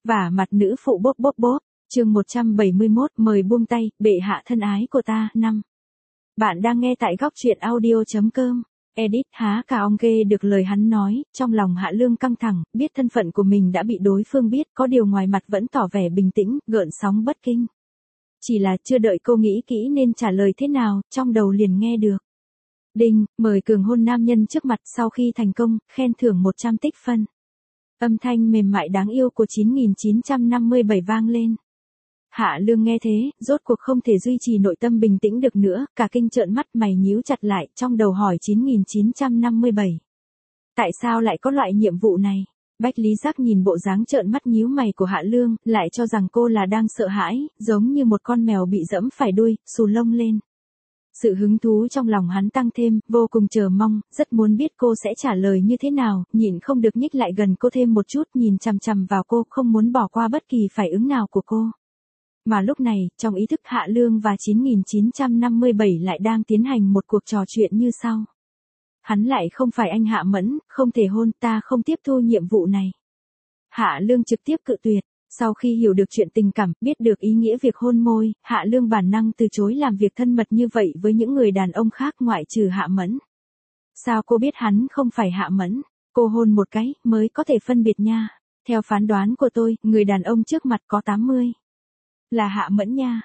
Vả mặt nữ phụ bốp bốp bốp, chương 171, mời buông tay, bệ hạ thân ái của ta, 5. Bạn đang nghe tại góc truyện audio.com. Edit há cả ong ghê được lời hắn nói, trong lòng Hạ Lương căng thẳng, biết thân phận của mình đã bị đối phương biết, có điều ngoài mặt vẫn tỏ vẻ bình tĩnh, gợn sóng bất kinh. Chỉ là chưa đợi cô nghĩ kỹ nên trả lời thế nào, trong đầu liền nghe được. Đinh, mời cường hôn nam nhân trước mặt sau khi thành công, khen thưởng 100 tích phân. Âm thanh mềm mại đáng yêu của 9957 vang lên. Hạ Lương nghe thế, rốt cuộc không thể duy trì nội tâm bình tĩnh được nữa, cả kinh trợn mắt mày nhíu chặt lại, trong đầu hỏi 9957. Tại sao lại có loại nhiệm vụ này? Bách Lý Giác nhìn bộ dáng trợn mắt nhíu mày của Hạ Lương, lại cho rằng cô là đang sợ hãi, giống như một con mèo bị dẫm phải đuôi, xù lông lên. Sự hứng thú trong lòng hắn tăng thêm, vô cùng chờ mong, rất muốn biết cô sẽ trả lời như thế nào, nhịn không được nhích lại gần cô thêm một chút, nhìn chằm chằm vào cô, không muốn bỏ qua bất kỳ phản ứng nào của cô. Mà lúc này, trong ý thức Hạ Lương và 9957 lại đang tiến hành một cuộc trò chuyện như sau. Hắn lại không phải anh Hạ Mẫn, không thể hôn, ta không tiếp thu nhiệm vụ này. Hạ Lương trực tiếp cự tuyệt. Sau khi hiểu được chuyện tình cảm, biết được ý nghĩa việc hôn môi, Hạ Lương bản năng từ chối làm việc thân mật như vậy với những người đàn ông khác ngoại trừ Hạ Mẫn. Sao cô biết hắn không phải Hạ Mẫn? Cô hôn một cái, mới có thể phân biệt nha. Theo phán đoán của tôi, người đàn ông trước mặt có 80. Là Hạ Mẫn nha,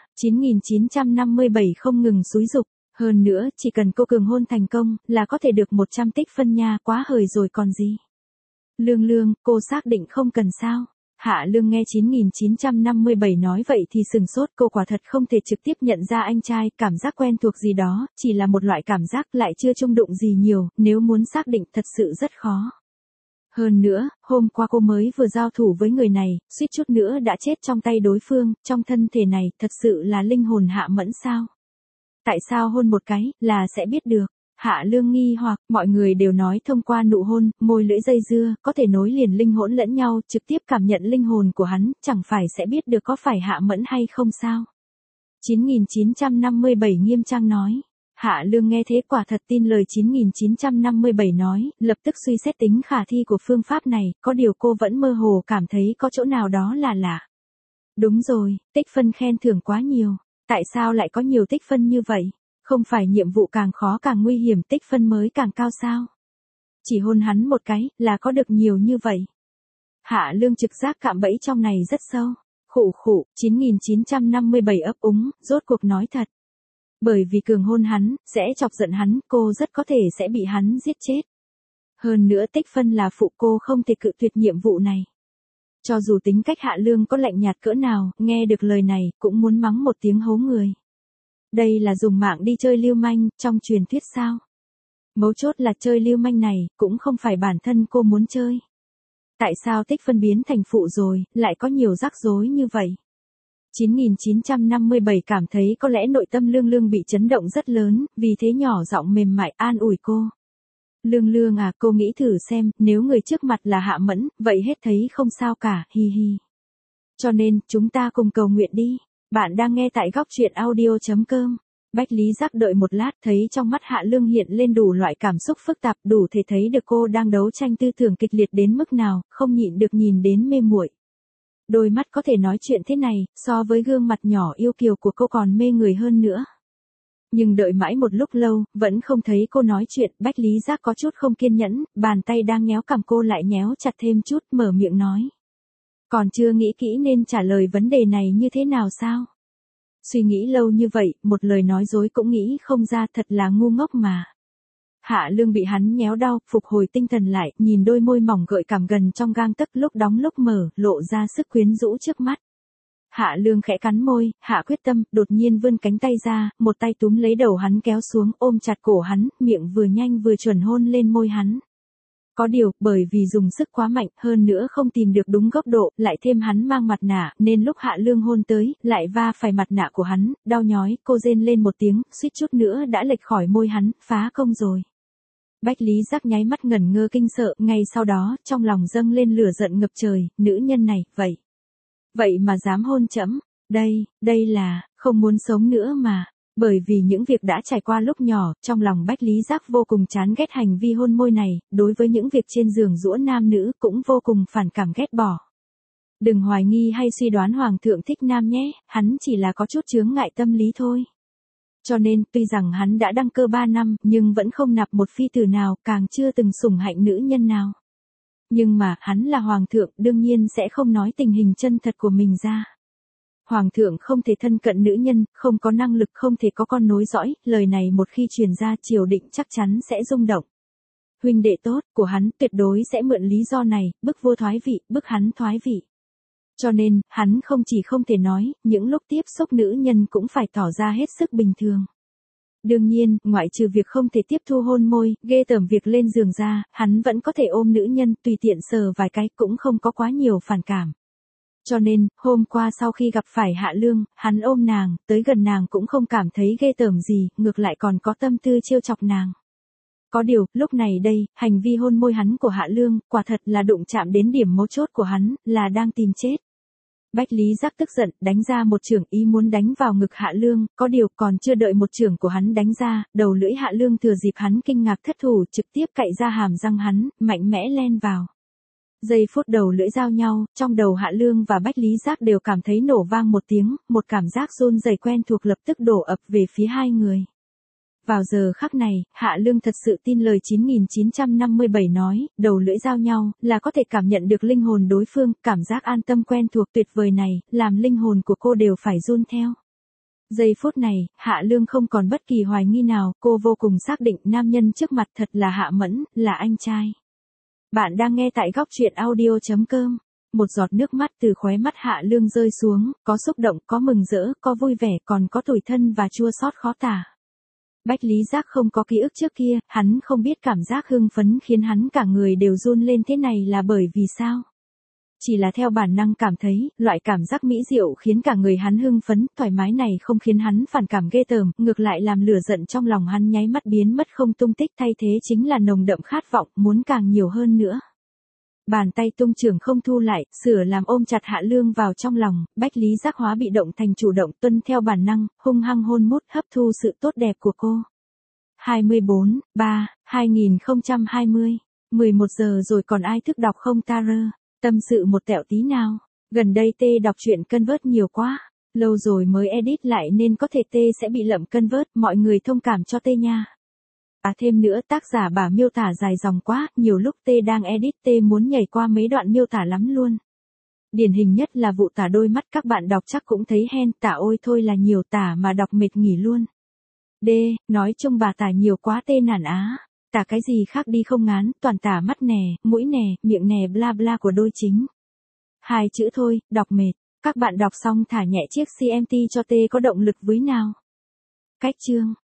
9957 không ngừng xúi giục. Hơn nữa, chỉ cần cô cường hôn thành công, là có thể được 100 tích phân nha, quá hời rồi còn gì. Lương, cô xác định không cần sao? Hạ Lương nghe 9957 nói vậy thì sừng sốt, cô quả thật không thể trực tiếp nhận ra anh trai, cảm giác quen thuộc gì đó, chỉ là một loại cảm giác lại chưa chung đụng gì nhiều, nếu muốn xác định thật sự rất khó. Hơn nữa, hôm qua cô mới vừa giao thủ với người này, suýt chút nữa đã chết trong tay đối phương, trong thân thể này, thật sự là linh hồn Hạ Mẫn sao? Tại sao hôn một cái, là sẽ biết được? Hạ Lương nghi hoặc, mọi người đều nói thông qua nụ hôn, môi lưỡi dây dưa, có thể nối liền linh hồn lẫn nhau, trực tiếp cảm nhận linh hồn của hắn, chẳng phải sẽ biết được có phải Hạ Mẫn hay không sao? 9957 nghiêm trang nói. Hạ Lương nghe thế quả thật tin lời 9957 nói, lập tức suy xét tính khả thi của phương pháp này, có điều cô vẫn mơ hồ cảm thấy có chỗ nào đó là lạ. Đúng rồi, tích phân khen thưởng quá nhiều. Tại sao lại có nhiều tích phân như vậy? Không phải nhiệm vụ càng khó càng nguy hiểm tích phân mới càng cao sao? Chỉ hôn hắn một cái, là có được nhiều như vậy. Hạ Lương trực giác cạm bẫy trong này rất sâu. Khụ, 9957 ấp úng, rốt cuộc nói thật. Bởi vì cường hôn hắn, sẽ chọc giận hắn, cô rất có thể sẽ bị hắn giết chết. Hơn nữa tích phân là phụ, cô không thể cự tuyệt nhiệm vụ này. Cho dù tính cách Hạ Lương có lạnh nhạt cỡ nào, nghe được lời này, cũng muốn mắng một tiếng hố người. Đây là dùng mạng đi chơi lưu manh, trong truyền thuyết sao? Mấu chốt là chơi lưu manh này, cũng không phải bản thân cô muốn chơi. Tại sao tích phân biến thành phụ rồi, lại có nhiều rắc rối như vậy? 9957 cảm thấy có lẽ nội tâm Lương bị chấn động rất lớn, vì thế nhỏ giọng mềm mại an ủi cô. Lương à, cô nghĩ thử xem, nếu người trước mặt là Hạ Mẫn, vậy hết thấy không sao cả, hi hi. Cho nên, chúng ta cùng cầu nguyện đi. Bạn đang nghe tại góc truyện audio.com. Bách Lý Giác đợi một lát, thấy trong mắt Hạ Lương hiện lên đủ loại cảm xúc phức tạp, đủ thể thấy được cô đang đấu tranh tư tưởng kịch liệt đến mức nào, không nhịn được nhìn đến mê muội. Đôi mắt có thể nói chuyện thế này, so với gương mặt nhỏ yêu kiều của cô còn mê người hơn nữa. Nhưng đợi mãi một lúc lâu, vẫn không thấy cô nói chuyện, Bách Lý Giác có chút không kiên nhẫn, bàn tay đang nhéo cằm cô lại nhéo chặt thêm chút, mở miệng nói. Còn chưa nghĩ kỹ nên trả lời vấn đề này như thế nào sao? Suy nghĩ lâu như vậy, một lời nói dối cũng nghĩ không ra, thật là ngu ngốc mà. Hạ Lương bị hắn nhéo đau, phục hồi tinh thần lại, nhìn đôi môi mỏng gợi cảm gần trong gang tấc, lúc đóng lúc mở, lộ ra sức quyến rũ trước mắt. Hạ Lương khẽ cắn môi, hạ quyết tâm, đột nhiên vươn cánh tay ra, một tay túm lấy đầu hắn kéo xuống, ôm chặt cổ hắn, miệng vừa nhanh vừa chuẩn hôn lên môi hắn. Có điều, bởi vì dùng sức quá mạnh, hơn nữa không tìm được đúng góc độ, lại thêm hắn mang mặt nạ, nên lúc Hạ Lương hôn tới, lại va phải mặt nạ của hắn, đau nhói, cô rên lên một tiếng, suýt chút nữa đã lệch khỏi môi hắn, phá công rồi. Bách Lý Giác nháy mắt ngẩn ngơ kinh sợ, ngay sau đó, trong lòng dâng lên lửa giận ngập trời, nữ nhân này, vậy mà dám hôn trẫm, đây là, không muốn sống nữa mà. Bởi vì những việc đã trải qua lúc nhỏ, trong lòng Bách Lý Giác vô cùng chán ghét hành vi hôn môi này, đối với những việc trên giường giũa nam nữ cũng vô cùng phản cảm ghét bỏ. Đừng hoài nghi hay suy đoán hoàng thượng thích nam nhé, hắn chỉ là có chút chướng ngại tâm lý thôi. Cho nên, tuy rằng hắn đã đăng cơ 3 năm, nhưng vẫn không nạp một phi tử nào, càng chưa từng sủng hạnh nữ nhân nào. Nhưng mà, hắn là hoàng thượng, đương nhiên sẽ không nói tình hình chân thật của mình ra. Hoàng thượng không thể thân cận nữ nhân, không có năng lực, không thể có con nối dõi, lời này một khi truyền ra triều đình chắc chắn sẽ rung động. Huynh đệ tốt của hắn tuyệt đối sẽ mượn lý do này, bức vua thoái vị, bức hắn thoái vị. Cho nên, hắn không chỉ không thể nói, những lúc tiếp xúc nữ nhân cũng phải tỏ ra hết sức bình thường. Đương nhiên, ngoại trừ việc không thể tiếp thu hôn môi, ghê tởm việc lên giường ra, hắn vẫn có thể ôm nữ nhân, tùy tiện sờ vài cái, cũng không có quá nhiều phản cảm. Cho nên, hôm qua sau khi gặp phải Hạ Lương, hắn ôm nàng, tới gần nàng cũng không cảm thấy ghê tởm gì, ngược lại còn có tâm tư trêu chọc nàng. Có điều, lúc này đây, hành vi hôn môi hắn của Hạ Lương, quả thật là đụng chạm đến điểm mấu chốt của hắn, là đang tìm chết. Bách Lý Giác tức giận, đánh ra một chưởng ý muốn đánh vào ngực Hạ Lương, có điều còn chưa đợi một chưởng của hắn đánh ra, đầu lưỡi Hạ Lương thừa dịp hắn kinh ngạc thất thủ trực tiếp cạy ra hàm răng hắn, mạnh mẽ len vào. Giây phút đầu lưỡi giao nhau, trong đầu Hạ Lương và Bách Lý Giác đều cảm thấy nổ vang một tiếng, một cảm giác run rẩy quen thuộc lập tức đổ ập về phía hai người. Vào giờ khắc này, Hạ Lương thật sự tin lời 9957 nói, đầu lưỡi giao nhau, là có thể cảm nhận được linh hồn đối phương, cảm giác an tâm quen thuộc tuyệt vời này, làm linh hồn của cô đều phải run theo. Giây phút này, Hạ Lương không còn bất kỳ hoài nghi nào, cô vô cùng xác định nam nhân trước mặt thật là Hạ Mẫn, là anh trai. Bạn đang nghe tại góc truyện audio.com. Một giọt nước mắt từ khóe mắt Hạ Lương rơi xuống, có xúc động, có mừng rỡ, có vui vẻ, còn có tủi thân và chua xót khó tả. Bách Lý Giác không có ký ức trước kia, hắn không biết cảm giác hưng phấn khiến hắn cả người đều run lên thế này là bởi vì sao. Chỉ là theo bản năng cảm thấy, loại cảm giác mỹ diệu khiến cả người hắn hưng phấn, thoải mái này không khiến hắn phản cảm ghê tởm, ngược lại làm lửa giận trong lòng hắn nháy mắt biến mất không tung tích, thay thế chính là nồng đậm khát vọng, muốn càng nhiều hơn nữa. Bàn tay tung chưởng không thu lại, sửa làm ôm chặt Hạ Lương vào trong lòng, Bách Lý Giác hóa bị động thành chủ động, tuân theo bản năng, hung hăng hôn mút hấp thu sự tốt đẹp của cô. 24/3/2020, 11 giờ rồi còn ai thức đọc không ta rơ? Tâm sự một tẹo tí nào. Gần đây tê đọc truyện Convert nhiều quá. Lâu rồi mới edit lại nên có thể tê sẽ bị lậm Convert, mọi người thông cảm cho tê nha. Thêm nữa tác giả bà miêu tả dài dòng quá, nhiều lúc tê đang edit tê muốn nhảy qua mấy đoạn miêu tả lắm luôn. Điển hình nhất là vụ tả đôi mắt, các bạn đọc chắc cũng thấy hen, tả ôi thôi là nhiều, tả mà đọc mệt nghỉ luôn. Nói chung bà tả nhiều quá tê nản á. Tả cái gì khác đi không ngán, toàn tả mắt nè, mũi nè, miệng nè bla bla của đôi chính. Hai chữ thôi, đọc mệt. Các bạn đọc xong thả nhẹ chiếc CMT cho tê có động lực với nào. Cách chương